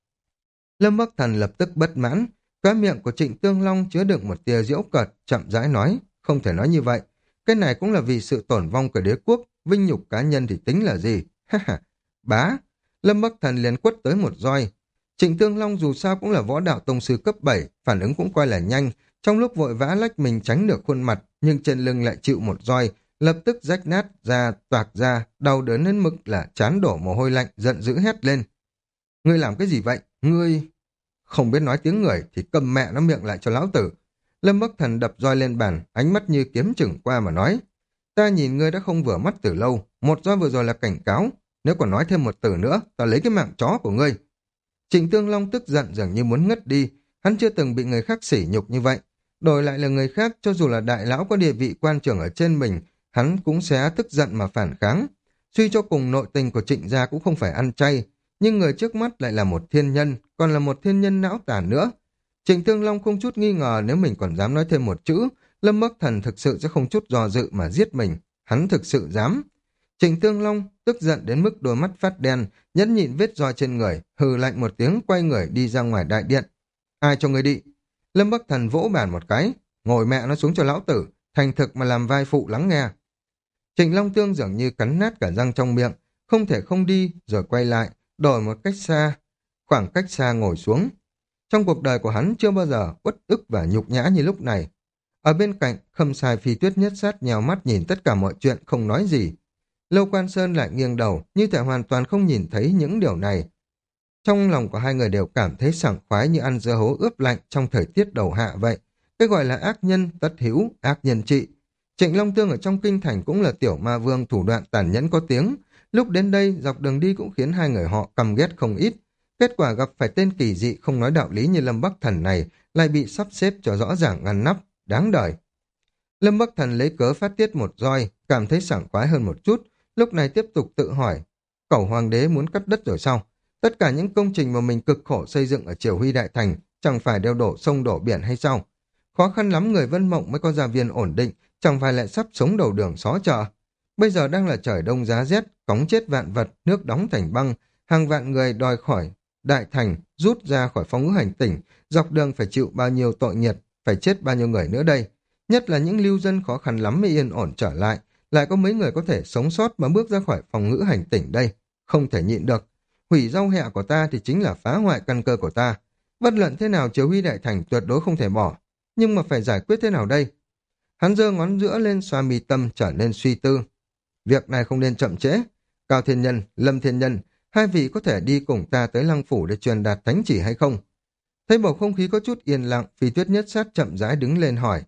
Lâm Bắc Thần lập tức bất mãn, khóe miệng của Trịnh Tương Long chứa đựng một tia giễu cợt, chậm rãi nói, không thể nói như vậy, cái này cũng là vì sự tổn vong của đế quốc, vinh nhục cá nhân thì tính là gì? Ha ha, bá. Lâm Bắc Thần liền quất tới một roi. Trịnh Tương Long dù sao cũng là võ đạo tông sư cấp bảy, phản ứng cũng coi là nhanh, trong lúc vội vã lách mình tránh được khuôn mặt, nhưng trên lưng lại chịu một roi, lập tức rách nát ra, toạc ra, đau đớn đến mức là chán đổ mồ hôi lạnh, giận dữ hét lên. Ngươi làm cái gì vậy? Ngươi... Không biết nói tiếng người thì cầm mẹ nó miệng lại cho lão tử. Lâm Bắc Thần đập roi lên bàn, ánh mắt như kiếm chừng qua mà nói. Ta nhìn ngươi đã không vừa mắt từ lâu, một roi vừa rồi là cảnh cáo. Nếu còn nói thêm một từ nữa, ta lấy cái mạng chó của ngươi. Trịnh Tương Long tức giận dường như muốn ngất đi. Hắn chưa từng bị người khác sỉ nhục như vậy. Đổi lại là người khác, cho dù là đại lão có địa vị quan trường ở trên mình, hắn cũng sẽ tức giận mà phản kháng. Suy cho cùng nội tình của Trịnh gia cũng không phải ăn chay, nhưng người trước mắt lại là một thiên nhân, còn là một thiên nhân não tàn nữa. Trịnh Tương Long không chút nghi ngờ nếu mình còn dám nói thêm một chữ, Lâm Bắc Thần thực sự sẽ không chút do dự mà giết mình. Hắn thực sự dám. Trịnh Tương Long tức giận đến mức đôi mắt phát đen, nhẫn nhịn vết roi trên người, hừ lạnh một tiếng quay người đi ra ngoài đại điện. Ai cho người đi? Lâm Bắc Thần vỗ bàn một cái, ngồi mẹ nó xuống cho lão tử, thành thực mà làm vai phụ lắng nghe. Trịnh Long Tương dường như cắn nát cả răng trong miệng, không thể không đi, rồi quay lại, đổi một cách xa, khoảng cách xa ngồi xuống. Trong cuộc đời của hắn chưa bao giờ uất ức và nhục nhã như lúc này. Ở bên cạnh, Khâm Sai Phi Tuyết Nhất Sát nhào mắt nhìn tất cả mọi chuyện không nói gì. Lâu Quan Sơn lại nghiêng đầu, như thể hoàn toàn không nhìn thấy những điều này. Trong lòng của hai người đều cảm thấy sảng khoái như ăn dưa hấu ướp lạnh trong thời tiết đầu hạ vậy. Cái gọi là ác nhân tất hữu, ác nhân trị. Trịnh Long Tương ở trong kinh thành cũng là tiểu ma vương thủ đoạn tàn nhẫn có tiếng. Lúc đến đây, dọc đường đi cũng khiến hai người họ căm ghét không ít. Kết quả gặp phải tên kỳ dị không nói đạo lý như Lâm Bắc Thần này lại bị sắp xếp cho rõ ràng ngăn nắp, đáng đời. Lâm Bắc Thần lấy cớ phát tiết một roi, cảm thấy sảng khoái hơn một chút, lúc này tiếp tục tự hỏi, cẩu hoàng đế muốn cắt đất rồi sao? Tất cả những công trình mà mình cực khổ xây dựng ở Triều Huy Đại Thành chẳng phải đều đổ sông đổ biển hay sao? Khó khăn lắm người Vân Mộng mới có gia viên ổn định, chẳng phải lại sắp sống đầu đường xó chợ. Bây giờ đang là trời đông giá rét, cóng chết vạn vật, nước đóng thành băng, hàng vạn người đòi khỏi Đại Thành, rút ra khỏi phong ngữ hành tỉnh, dọc đường phải chịu bao nhiêu tội nghiệt, phải chết bao nhiêu người nữa đây. Nhất là những lưu dân khó khăn lắm mới yên ổn trở lại, lại có mấy người có thể sống sót mà bước ra khỏi phong ngữ hành tỉnh đây. Không thể nhịn được. Hủy rau hẹ của ta thì chính là phá hoại căn cơ của ta. Bất luận thế nào Triều Huy Đại Thành tuyệt đối không thể bỏ. Nhưng mà phải giải quyết thế nào đây? Hắn giơ ngón giữa lên xoa mi tâm trở nên suy tư. Việc này không nên chậm trễ. Cao Thiên Nhân, Lâm Thiên Nhân, hai vị có thể đi cùng ta tới Lăng Phủ để truyền đạt thánh chỉ hay không? Thấy bầu không khí có chút yên lặng, Phi Tuyết Nhất Sát chậm rãi đứng lên hỏi.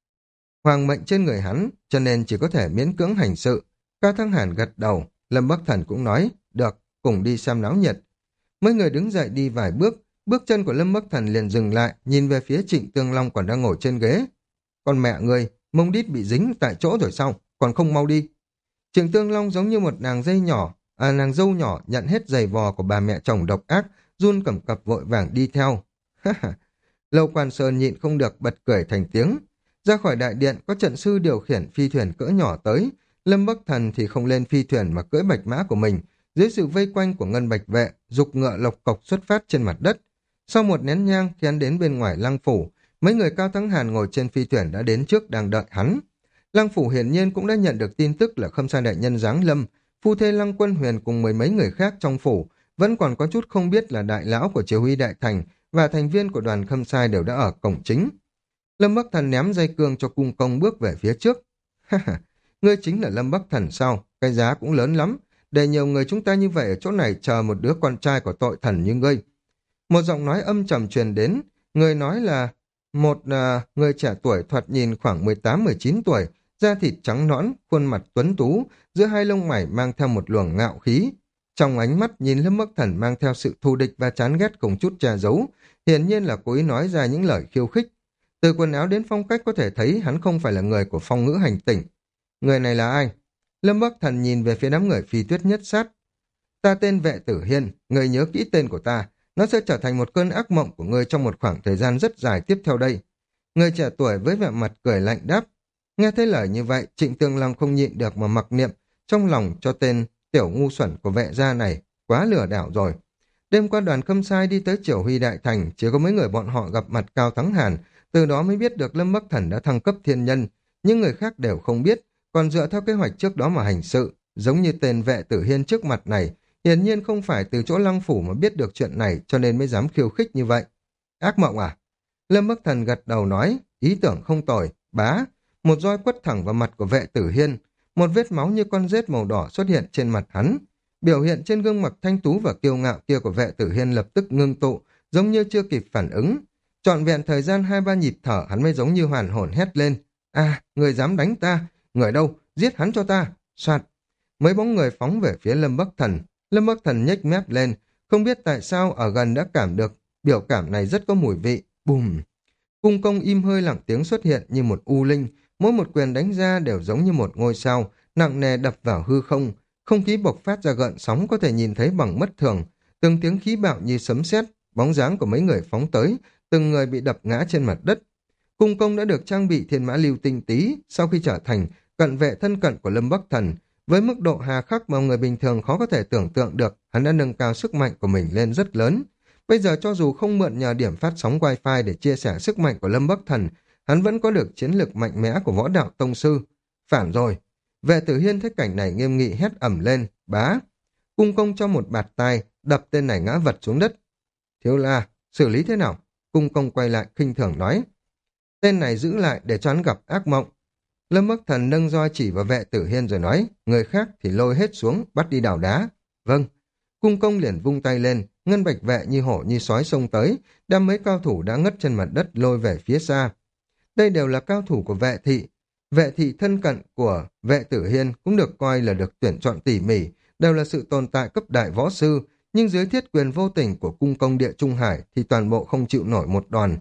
Hoàng mệnh trên người hắn, cho nên chỉ có thể miễn cưỡng hành sự. Cao Thắng Hàn gật đầu, Lâm Bắc Thần cũng nói, được, cùng đi xem náo nhiệt. Mấy người đứng dậy đi vài bước, bước chân của Lâm Bắc Thần liền dừng lại, nhìn về phía Trịnh Tương Long còn đang ngồi trên ghế. Con mẹ ngươi, mông đít bị dính tại chỗ rồi sao, còn không mau đi. Trịnh Tương Long giống như một nàng dây nhỏ, à, nàng dâu nhỏ nhận hết giày vò của bà mẹ chồng độc ác, run cầm cập vội vàng đi theo. Lâu Quan Sơn nhịn không được bật cười thành tiếng. Ra khỏi đại điện có trận sư điều khiển phi thuyền cỡ nhỏ tới. Lâm Bắc Thần thì không lên phi thuyền mà cưỡi bạch mã của mình. Dưới sự vây quanh của ngân bạch vệ, dục ngựa lộc cộc xuất phát trên mặt đất. Sau một nén nhang khi hắn đến bên ngoài lăng phủ, mấy người Cao Thắng Hàn ngồi trên phi thuyền đã đến trước đang đợi hắn. Lăng phủ hiển nhiên cũng đã nhận được tin tức là Khâm Sai đại nhân giáng lâm. Phu thê Lăng Quân Huyền cùng mười mấy người khác trong phủ vẫn còn có chút không biết là đại lão của chỉ huy đại thành và thành viên của đoàn Khâm Sai đều đã ở cổng chính. Lâm Bắc Thần ném dây cương cho cung công bước về phía trước. Ha ha, ngươi chính là Lâm Bắc Thần sao? Cái giá cũng lớn lắm. Để nhiều người chúng ta như vậy ở chỗ này chờ một đứa con trai của tội thần như ngươi. Một giọng nói âm trầm truyền đến. Người nói là một uh, người trẻ tuổi thoạt nhìn khoảng mười tám mười chín tuổi, da thịt trắng nõn, khuôn mặt tuấn tú, giữa hai lông mày mang theo một luồng ngạo khí. Trong ánh mắt nhìn Lâm Bắc Thần mang theo sự thù địch và chán ghét cùng chút che giấu, hiển nhiên là cố ý nói ra những lời khiêu khích. Từ quần áo đến phong cách có thể thấy hắn không phải là người của phong ngữ hành tỉnh. Người này là ai? Lâm Bắc Thần nhìn về phía đám người Phi Tuyết nhất sát. Ta tên Vệ Tử Hiên, người nhớ kỹ tên của ta. Nó sẽ trở thành một cơn ác mộng của ngươi trong một khoảng thời gian rất dài tiếp theo đây. Người trẻ tuổi với vẻ mặt cười lạnh đáp. Nghe thấy lời như vậy, Trịnh Tương Long không nhịn được mà mặc niệm trong lòng cho tên tiểu ngu xuẩn của vệ gia này, quá lừa đảo rồi. Đêm qua đoàn Khâm Sai đi tới Triều Huy Đại Thành, chỉ có mấy người bọn họ gặp mặt Cao Thắng Hàn, từ đó mới biết được Lâm Bắc Thần đã thăng cấp thiên nhân, những người khác đều không biết, còn dựa theo kế hoạch trước đó mà hành sự, giống như tên Vệ Tử Hiên trước mặt này, hiển nhiên không phải từ chỗ Lăng phủ mà biết được chuyện này cho nên mới dám khiêu khích như vậy. Ác mộng à? Lâm Bắc Thần gật đầu nói, ý tưởng không tồi, bá. Một roi quất thẳng vào mặt của Vệ Tử Hiên, một vết máu như con rết màu đỏ xuất hiện trên mặt hắn. Biểu hiện trên gương mặt thanh tú và kiêu ngạo kia của Vệ Tử Hiên lập tức ngưng tụ, giống như chưa kịp phản ứng. Trọn vẹn thời gian hai ba nhịp thở hắn mới giống như hoàn hồn hét lên. À, người dám đánh ta, người đâu, giết hắn cho ta. Soạt, mấy bóng người phóng về phía Lâm Bắc Thần. Lâm Bắc Thần nhếch mép lên, không biết tại sao ở gần đã cảm được biểu cảm này rất có mùi vị. Bùm! Cung công im hơi lặng tiếng xuất hiện như một u linh, mỗi một quyền đánh ra đều giống như một ngôi sao, nặng nề đập vào hư không, không khí bộc phát ra gợn sóng có thể nhìn thấy bằng mắt thường, từng tiếng khí bạo như sấm sét, bóng dáng của mấy người phóng tới, từng người bị đập ngã trên mặt đất. Cung công đã được trang bị thiên mã lưu tinh tí, sau khi trở thành cận vệ thân cận của Lâm Bắc Thần, với mức độ hà khắc mà người bình thường khó có thể tưởng tượng được, hắn đã nâng cao sức mạnh của mình lên rất lớn. Bây giờ cho dù không mượn nhờ điểm phát sóng wifi để chia sẻ sức mạnh của Lâm Bắc Thần, hắn vẫn có được chiến lược mạnh mẽ của võ đạo tông sư. Phản rồi! Vệ Tử Hiên thấy cảnh này nghiêm nghị hét ẩm lên, bá! Cung công cho một bạt tai, đập tên này ngã vật xuống đất. Thiếu la, xử lý thế nào? Cung công quay lại khinh thường nói. Tên này giữ lại để cho hắn gặp ác mộng. Lâm Bắc Thần nâng roi chỉ vào Vệ Tử Hiên rồi nói, người khác thì lôi hết xuống, bắt đi đào đá. Vâng. Cung công liền vung tay lên, ngân bạch vệ như hổ như sói xông tới, đem mấy cao thủ đã ngất trên mặt đất lôi về phía xa. Đây đều là cao thủ của vệ thị. Vệ thị thân cận của Vệ Tử Hiên cũng được coi là được tuyển chọn tỉ mỉ, đều là sự tồn tại cấp đại võ sư, nhưng dưới thiết quyền vô tình của cung công địa Trung Hải thì toàn bộ không chịu nổi một đòn.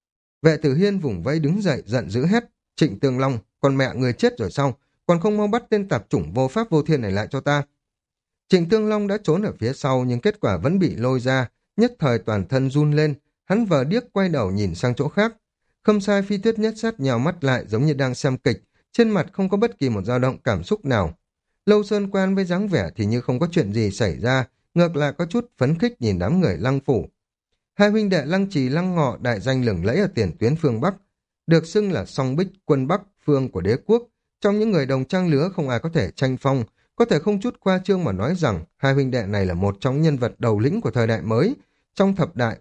Vệ Tử Hiên vùng vẫy đứng dậy giận dữ hét, Trịnh Tương Long, con mẹ người chết rồi sao? Còn không mau bắt tên tạp chủng vô pháp vô thiên này lại cho ta. Trịnh Tương Long đã trốn ở phía sau nhưng kết quả vẫn bị lôi ra, nhất thời toàn thân run lên, hắn vờ điếc quay đầu nhìn sang chỗ khác. Khâm Sai Phi Tuyết nhất sát nhào mắt lại giống như đang xem kịch, trên mặt không có bất kỳ một dao động cảm xúc nào. Lâu Sơn Quan với dáng vẻ thì như không có chuyện gì xảy ra, ngược lại có chút phấn khích nhìn đám người Lăng phủ. Hai huynh đệ Lăng Trì Lăng Ngọ đại danh lừng lẫy ở tiền tuyến phương Bắc, được xưng là song bích quân Bắc phương của đế quốc. Trong những người đồng trang lứa không ai có thể tranh phong, có thể không chút khoa trương mà nói rằng hai huynh đệ này là một trong nhân vật đầu lĩnh của thời đại mới. Trong thập đại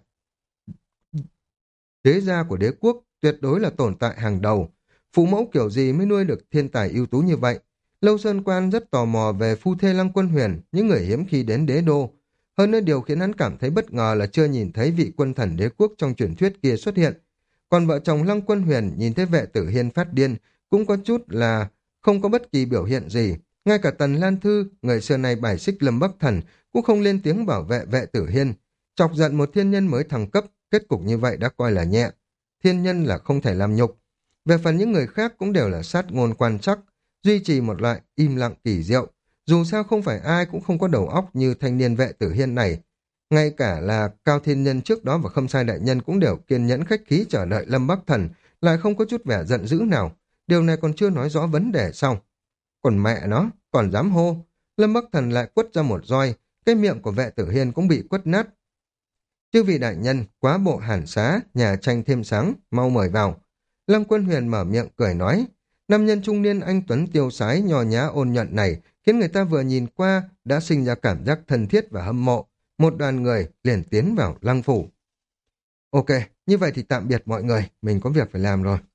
đế gia của đế quốc tuyệt đối là tồn tại hàng đầu. Phụ mẫu kiểu gì mới nuôi được thiên tài ưu tú như vậy? Lâu Sơn Quan rất tò mò về phu thê Lăng Quân Huyền, những người hiếm khi đến đế đô. Hơn nữa điều khiến hắn cảm thấy bất ngờ là chưa nhìn thấy vị quân thần đế quốc trong truyền thuyết kia xuất hiện. Còn vợ chồng Lăng Quân Huyền nhìn thấy Vệ Tử Hiên phát điên, cũng có chút là không có bất kỳ biểu hiện gì. Ngay cả Tần Lan Thư, người xưa này bài xích Lâm Bắc Thần, cũng không lên tiếng bảo vệ Vệ Tử Hiên. Chọc giận một thiên nhân mới thăng cấp, kết cục như vậy đã coi là nhẹ. Thiên nhân là không thể làm nhục. Về phần những người khác cũng đều là sát ngôn quan chắc, duy trì một loại im lặng kỳ diệu. Dù sao không phải ai cũng không có đầu óc như thanh niên vệ tử hiên này. Ngay cả là Cao Thiên Nhân trước đó và Khâm Sai Đại Nhân cũng đều kiên nhẫn khách khí chờ đợi Lâm Bắc Thần, lại không có chút vẻ giận dữ nào. Điều này còn chưa nói rõ vấn đề sau. Còn mẹ nó, còn dám hô. Lâm Bắc Thần lại quất ra một roi, cái miệng của vệ tử hiên cũng bị quất nát. Chư vị đại nhân, quá bộ hàn xá, nhà tranh thêm sáng, mau mời vào. Lâm Quân Huyền mở miệng cười nói, nam nhân trung niên anh tuấn tiêu sái nhò nhã ôn nhuận này khiến người ta vừa nhìn qua đã sinh ra cảm giác thân thiết và hâm mộ. Một đoàn người liền tiến vào lăng phủ. Ok, như vậy thì tạm biệt mọi người, mình có việc phải làm rồi.